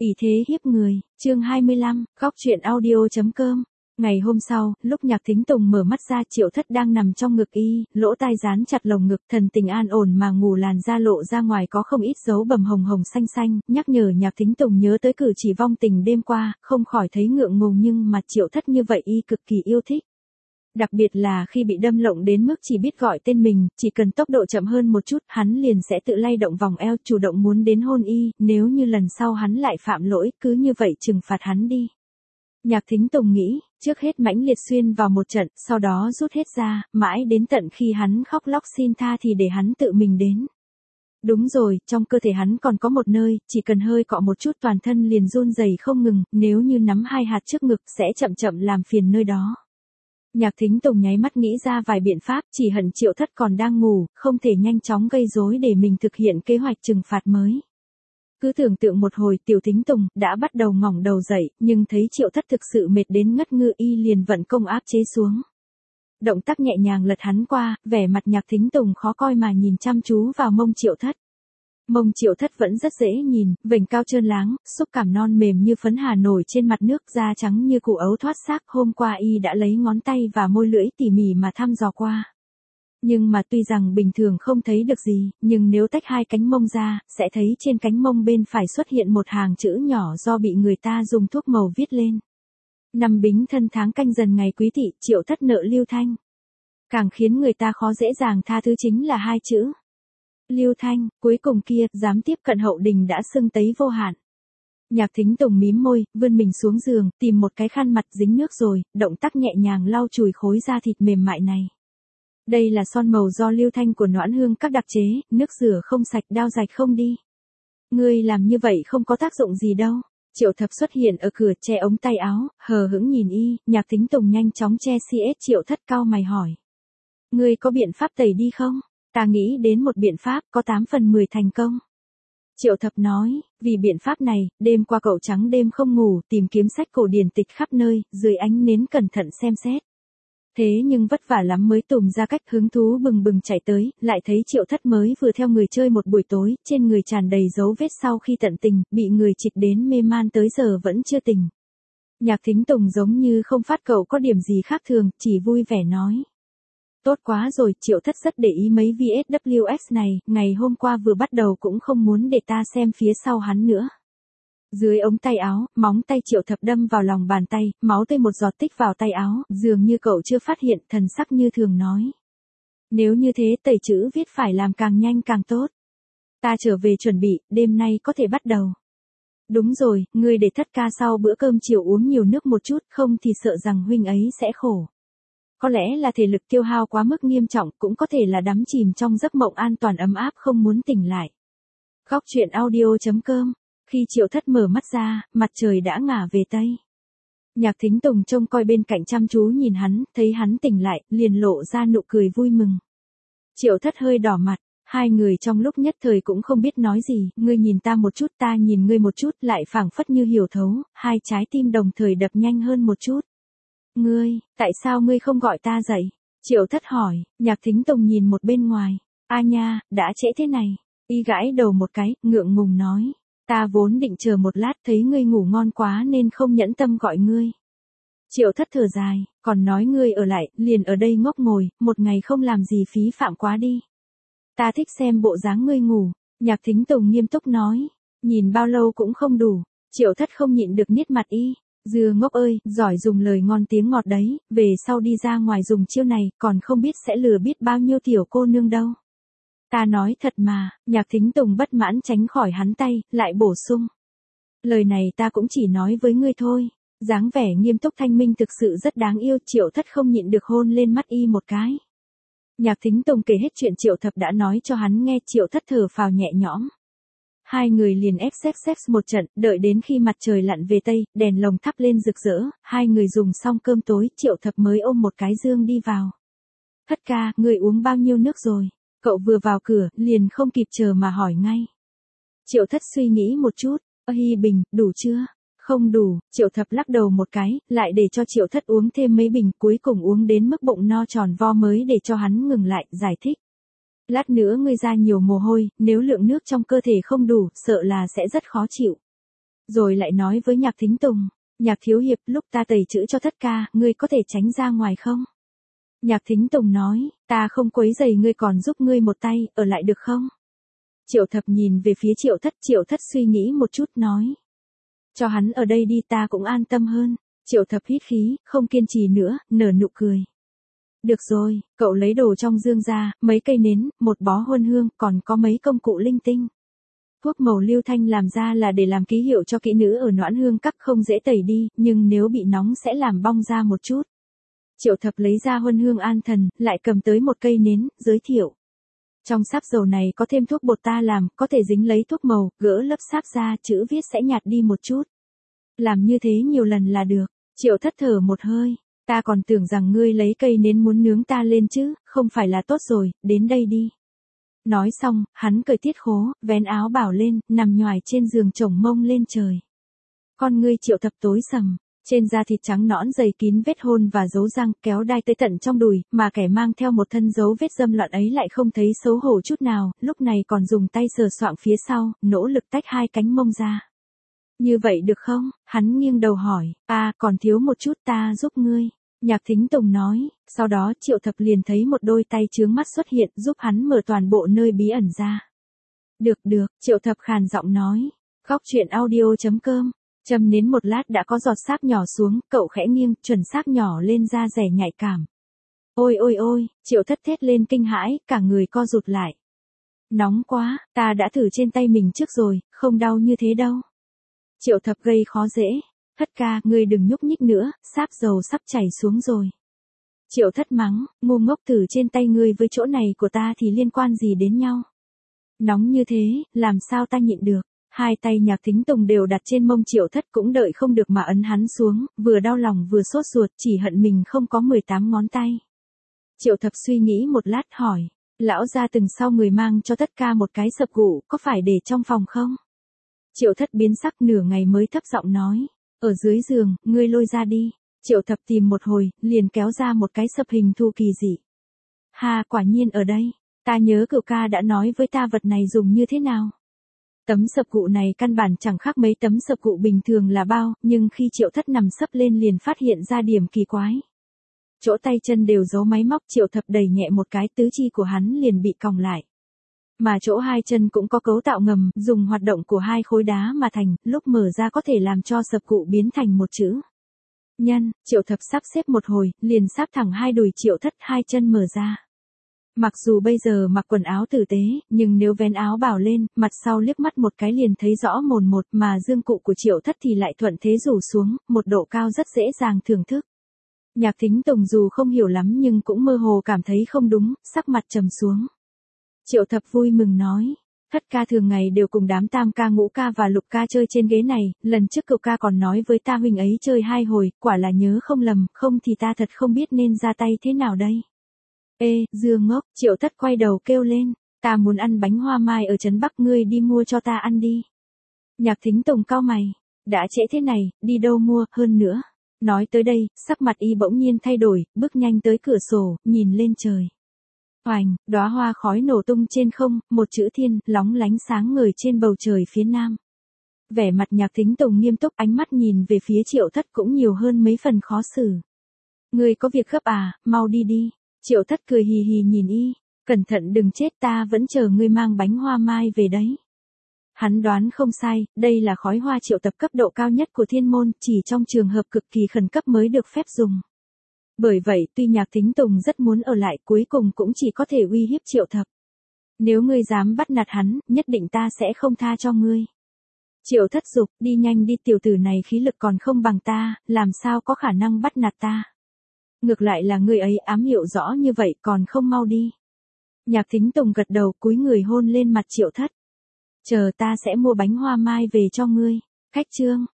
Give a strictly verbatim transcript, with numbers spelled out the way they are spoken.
ỷ thế hiếp người, chương hai mươi lăm, góc truyện audio.com. Ngày hôm sau, lúc Nhạc Thính Tùng mở mắt ra, Triệu Thất đang nằm trong ngực y, lỗ tai dán chặt lồng ngực, thần tình an ổn mà ngủ, làn da lộ ra ngoài có không ít dấu bầm hồng hồng xanh xanh, nhắc nhở Nhạc Thính Tùng nhớ tới cử chỉ vong tình đêm qua, không khỏi thấy ngượng ngùng, nhưng mà Triệu Thất như vậy y cực kỳ yêu thích. Đặc biệt là khi bị đâm lộng đến mức chỉ biết gọi tên mình, chỉ cần tốc độ chậm hơn một chút, hắn liền sẽ tự lay động vòng eo, chủ động muốn đến hôn y, nếu như lần sau hắn lại phạm lỗi, cứ như vậy trừng phạt hắn đi. Nhạc Thính Tùng nghĩ, trước hết mãnh liệt xuyên vào một trận, sau đó rút hết ra, mãi đến tận khi hắn khóc lóc xin tha thì để hắn tự mình đến. Đúng rồi, trong cơ thể hắn còn có một nơi, chỉ cần hơi cọ một chút toàn thân liền run rẩy không ngừng, nếu như nắm hai hạt trước ngực sẽ chậm chậm làm phiền nơi đó. Nhạc Thính Tùng nháy mắt nghĩ ra vài biện pháp, chỉ hận Triệu Thất còn đang ngủ, không thể nhanh chóng gây rối để mình thực hiện kế hoạch trừng phạt mới. Cứ tưởng tượng một hồi, Tiểu Thính Tùng đã bắt đầu ngỏng đầu dậy, nhưng thấy Triệu Thất thực sự mệt đến ngất ngư, y liền vận công áp chế xuống. Động tác nhẹ nhàng lật hắn qua, vẻ mặt Nhạc Thính Tùng khó coi mà nhìn chăm chú vào mông Triệu Thất. Mông Triệu Thất vẫn rất dễ nhìn, vành cao trơn láng, xúc cảm non mềm như phấn hà nổi trên mặt nước, da trắng như củ ấu thoát xác. Hôm qua y đã lấy ngón tay và môi lưỡi tỉ mỉ mà thăm dò qua. Nhưng mà tuy rằng bình thường không thấy được gì, nhưng nếu tách hai cánh mông ra, sẽ thấy trên cánh mông bên phải xuất hiện một hàng chữ nhỏ do bị người ta dùng thuốc màu viết lên. Năm Bính Thân tháng Canh Dần ngày Quý Tỵ, Triệu Thất nợ Lưu Thanh. Càng khiến người ta khó dễ dàng tha thứ chính là hai chữ Lưu Thanh, cuối cùng kia, dám tiếp cận hậu đình đã sưng tấy vô hạn. Nhạc Thính Tùng mím môi, vươn mình xuống giường, tìm một cái khăn mặt dính nước rồi, động tác nhẹ nhàng lau chùi khối da thịt mềm mại này. Đây là son màu do Lưu Thanh của Noãn Hương các đặc chế, nước rửa không sạch, đao rạch không đi. Ngươi làm như vậy không có tác dụng gì đâu. Triệu Thập xuất hiện ở cửa, che ống tay áo, hờ hững nhìn y, Nhạc Thính Tùng nhanh chóng che xê ét. Triệu Thất cau mày hỏi. Ngươi có biện pháp tẩy đi không? Ta nghĩ đến một biện pháp, có tám phần mười thành công. Triệu Thập nói, vì biện pháp này, đêm qua cậu trắng đêm không ngủ, tìm kiếm sách cổ điển tịch khắp nơi, dưới ánh nến cẩn thận xem xét. Thế nhưng vất vả lắm mới tùm ra cách, hứng thú bừng bừng chạy tới, lại thấy Triệu Thất mới vừa theo người chơi một buổi tối, trên người tràn đầy dấu vết sau khi tận tình, bị người trịch đến mê man tới giờ vẫn chưa tỉnh. Nhạc Thính Tùng giống như không phát cậu có điểm gì khác thường, chỉ vui vẻ nói. Tốt quá rồi, Triệu Thất rất để ý mấy vê ét vê ét này, ngày hôm qua vừa bắt đầu cũng không muốn để ta xem phía sau hắn nữa. Dưới ống tay áo, móng tay Triệu Thập đâm vào lòng bàn tay, máu tươi một giọt tích vào tay áo, dường như cậu chưa phát hiện, thần sắc như thường nói. Nếu như thế tẩy chữ viết phải làm càng nhanh càng tốt. Ta trở về chuẩn bị, đêm nay có thể bắt đầu. Đúng rồi, ngươi để Thất ca sau bữa cơm chiều uống nhiều nước một chút, không thì sợ rằng huynh ấy sẽ khổ. Có lẽ là thể lực tiêu hao quá mức nghiêm trọng, cũng có thể là đắm chìm trong giấc mộng an toàn ấm áp không muốn tỉnh lại. Góc truyện audio.com. Khi Triệu Thất mở mắt ra, mặt trời đã ngả về Tây. Nhạc Thính Tùng trông coi bên cạnh chăm chú nhìn hắn, thấy hắn tỉnh lại, liền lộ ra nụ cười vui mừng. Triệu Thất hơi đỏ mặt, hai người trong lúc nhất thời cũng không biết nói gì, ngươi nhìn ta một chút, ta nhìn ngươi một chút, lại phảng phất như hiểu thấu, hai trái tim đồng thời đập nhanh hơn một chút. Ngươi, tại sao ngươi không gọi ta dậy? Triệu Thất hỏi. Nhạc Thính Tùng nhìn một bên ngoài. A nha, đã trễ thế này. Y gãi đầu một cái, ngượng ngùng nói. Ta vốn định chờ một lát, thấy ngươi ngủ ngon quá nên không nhẫn tâm gọi ngươi. Triệu Thất thở dài, còn nói ngươi ở lại, liền ở đây ngốc ngồi, một ngày không làm gì phí phạm quá đi. Ta thích xem bộ dáng ngươi ngủ. Nhạc Thính Tùng nghiêm túc nói. Nhìn bao lâu cũng không đủ. Triệu Thất không nhịn được niết mặt y. Dưa ngốc ơi, giỏi dùng lời ngon tiếng ngọt đấy, về sau đi ra ngoài dùng chiêu này, còn không biết sẽ lừa biết bao nhiêu tiểu cô nương đâu. Ta nói thật mà, Nhạc Thính Tùng bất mãn tránh khỏi hắn tay, lại bổ sung. Lời này ta cũng chỉ nói với ngươi thôi. Dáng vẻ nghiêm túc thanh minh thực sự rất đáng yêu. Triệu Thất không nhịn được hôn lên mắt y một cái. Nhạc Thính Tùng kể hết chuyện Triệu Thập đã nói cho hắn nghe. Triệu Thất thở phào nhẹ nhõm. Hai người liền ép xếp xếp một trận, đợi đến khi mặt trời lặn về Tây, đèn lồng thắp lên rực rỡ, hai người dùng xong cơm tối, Triệu Thập mới ôm một cái dương đi vào. Thất ca, người uống bao nhiêu nước rồi? Cậu vừa vào cửa, liền không kịp chờ mà hỏi ngay. Triệu Thất suy nghĩ một chút, ơ hi bình, đủ chưa? Không đủ, Triệu Thập lắc đầu một cái, lại để cho Triệu Thất uống thêm mấy bình, cuối cùng uống đến mức bụng no tròn vo mới để cho hắn ngừng lại, giải thích. Lát nữa ngươi ra nhiều mồ hôi, nếu lượng nước trong cơ thể không đủ, sợ là sẽ rất khó chịu. Rồi lại nói với Nhạc Thính Tùng, Nhạc thiếu hiệp lúc ta tẩy chữ cho Thất ca, ngươi có thể tránh ra ngoài không? Nhạc Thính Tùng nói, ta không quấy rầy ngươi còn giúp ngươi một tay, ở lại được không? Triệu Thập nhìn về phía Triệu Thất, Triệu Thất suy nghĩ một chút nói. Cho hắn ở đây đi ta cũng an tâm hơn. Triệu Thập hít khí, không kiên trì nữa, nở nụ cười. Được rồi, cậu lấy đồ trong dương ra, mấy cây nến, một bó huân hương, còn có mấy công cụ linh tinh. Thuốc màu lưu thanh làm ra là để làm ký hiệu cho kỹ nữ ở Noãn Hương Các, không dễ tẩy đi, nhưng nếu bị nóng sẽ làm bong ra một chút. Triệu Thập lấy ra huân hương an thần, lại cầm tới một cây nến, giới thiệu. Trong sáp dầu này có thêm thuốc bột ta làm, có thể dính lấy thuốc màu, gỡ lớp sáp ra, chữ viết sẽ nhạt đi một chút. Làm như thế nhiều lần là được. Triệu Thất thở một hơi, ta còn tưởng rằng ngươi lấy cây nến muốn nướng ta lên chứ, không phải là tốt rồi, đến đây đi. Nói xong, hắn cởi tiết khố, vén áo bảo lên, nằm nhoài trên giường chổng mông lên trời. Con ngươi Triệu Thập tối sầm, trên da thịt trắng nõn dày kín vết hôn và dấu răng, kéo đai tới tận trong đùi, mà kẻ mang theo một thân dấu vết dâm loạn ấy lại không thấy xấu hổ chút nào, lúc này còn dùng tay sờ soạng phía sau, nỗ lực tách hai cánh mông ra. Như vậy được không? Hắn nghiêng đầu hỏi, à còn thiếu một chút ta giúp ngươi. Nhạc Thính Tùng nói, sau đó Triệu Thập liền thấy một đôi tay chướng mắt xuất hiện giúp hắn mở toàn bộ nơi bí ẩn ra. Được được, Triệu Thập khàn giọng nói, góc truyện audio chấm com, châm nến một lát đã có giọt sáp nhỏ xuống, cậu khẽ nghiêng, chuẩn sáp nhỏ lên da rẻ nhạy cảm. Ôi ôi ôi, Triệu Thất thét lên kinh hãi, cả người co rụt lại. Nóng quá, ta đã thử trên tay mình trước rồi, không đau như thế đâu. Triệu Thập gây khó dễ. Thất ca, ngươi đừng nhúc nhích nữa, sáp dầu sắp chảy xuống rồi. Triệu Thất mắng, ngu ngốc, thử trên tay ngươi với chỗ này của ta thì liên quan gì đến nhau. Nóng như thế, làm sao ta nhịn được. Hai tay Nhạc Thính Tùng đều đặt trên mông Triệu Thất cũng đợi không được mà ấn hắn xuống, vừa đau lòng vừa sốt ruột, chỉ hận mình không có mười tám ngón tay. Triệu Thập suy nghĩ một lát hỏi, lão gia từng sau người mang cho Thất ca một cái sập gụ, có phải để trong phòng không? Triệu Thất biến sắc, nửa ngày mới thấp giọng nói, ở dưới giường, ngươi lôi ra đi. Triệu Thập tìm một hồi, liền kéo ra một cái sập hình thù kỳ dị. Ha, quả nhiên ở đây, ta nhớ cậu ca đã nói với ta vật này dùng như thế nào. Tấm sập cụ này căn bản chẳng khác mấy tấm sập cụ bình thường là bao, nhưng khi Triệu Thất nằm sấp lên liền phát hiện ra điểm kỳ quái. Chỗ tay chân đều giấu máy móc, Triệu Thập đẩy nhẹ một cái, tứ chi của hắn liền bị còng lại. Mà chỗ hai chân cũng có cấu tạo ngầm, dùng hoạt động của hai khối đá mà thành, lúc mở ra có thể làm cho sập cụ biến thành một chữ nhân. Triệu Thập sắp xếp một hồi, liền sáp thẳng hai đùi Triệu Thất, hai chân mở ra. Mặc dù bây giờ mặc quần áo tử tế, nhưng nếu vén áo bảo lên, mặt sau liếc mắt một cái liền thấy rõ mồn một, mà dương cụ của Triệu Thất thì lại thuận thế rủ xuống, một độ cao rất dễ dàng thưởng thức. Nhạc Thính Tùng dù không hiểu lắm nhưng cũng mơ hồ cảm thấy không đúng, sắc mặt trầm xuống. Triệu Thập vui mừng nói, Thất ca thường ngày đều cùng đám tam ca ngũ ca và lục ca chơi trên ghế này, lần trước cậu ca còn nói với ta huynh ấy chơi hai hồi, quả là nhớ không lầm, không thì ta thật không biết nên ra tay thế nào đây. Ê, dưa ngốc, Triệu Thất quay đầu kêu lên, ta muốn ăn bánh hoa mai ở trấn Bắc, ngươi đi mua cho ta ăn đi. Nhạc Thính Tùng cau mày, đã trễ thế này, đi đâu mua, hơn nữa. Nói tới đây, sắc mặt y bỗng nhiên thay đổi, bước nhanh tới cửa sổ, nhìn lên trời. Oành, đóa hoa khói nổ tung trên không, một chữ thiên, lóng lánh sáng ngời trên bầu trời phía nam. Vẻ mặt Nhạc Thính Tùng nghiêm túc, ánh mắt nhìn về phía Triệu Thất cũng nhiều hơn mấy phần khó xử. Ngươi có việc gấp à, mau đi đi. Triệu Thất cười hì hì nhìn y, cẩn thận đừng chết, ta vẫn chờ ngươi mang bánh hoa mai về đấy. Hắn đoán không sai, đây là khói hoa triệu tập cấp độ cao nhất của thiên môn, chỉ trong trường hợp cực kỳ khẩn cấp mới được phép dùng. Bởi vậy, tuy Nhạc Thính Tùng rất muốn ở lại, cuối cùng cũng chỉ có thể uy hiếp Triệu Thập. Nếu ngươi dám bắt nạt hắn, nhất định ta sẽ không tha cho ngươi. Triệu Thất giục, đi nhanh đi, tiểu tử này khí lực còn không bằng ta, làm sao có khả năng bắt nạt ta. Ngược lại là ngươi ấy ám hiệu rõ như vậy còn không mau đi. Nhạc Thính Tùng gật đầu, cúi người hôn lên mặt Triệu Thất. Chờ ta sẽ mua bánh hoa mai về cho ngươi. Khách chương.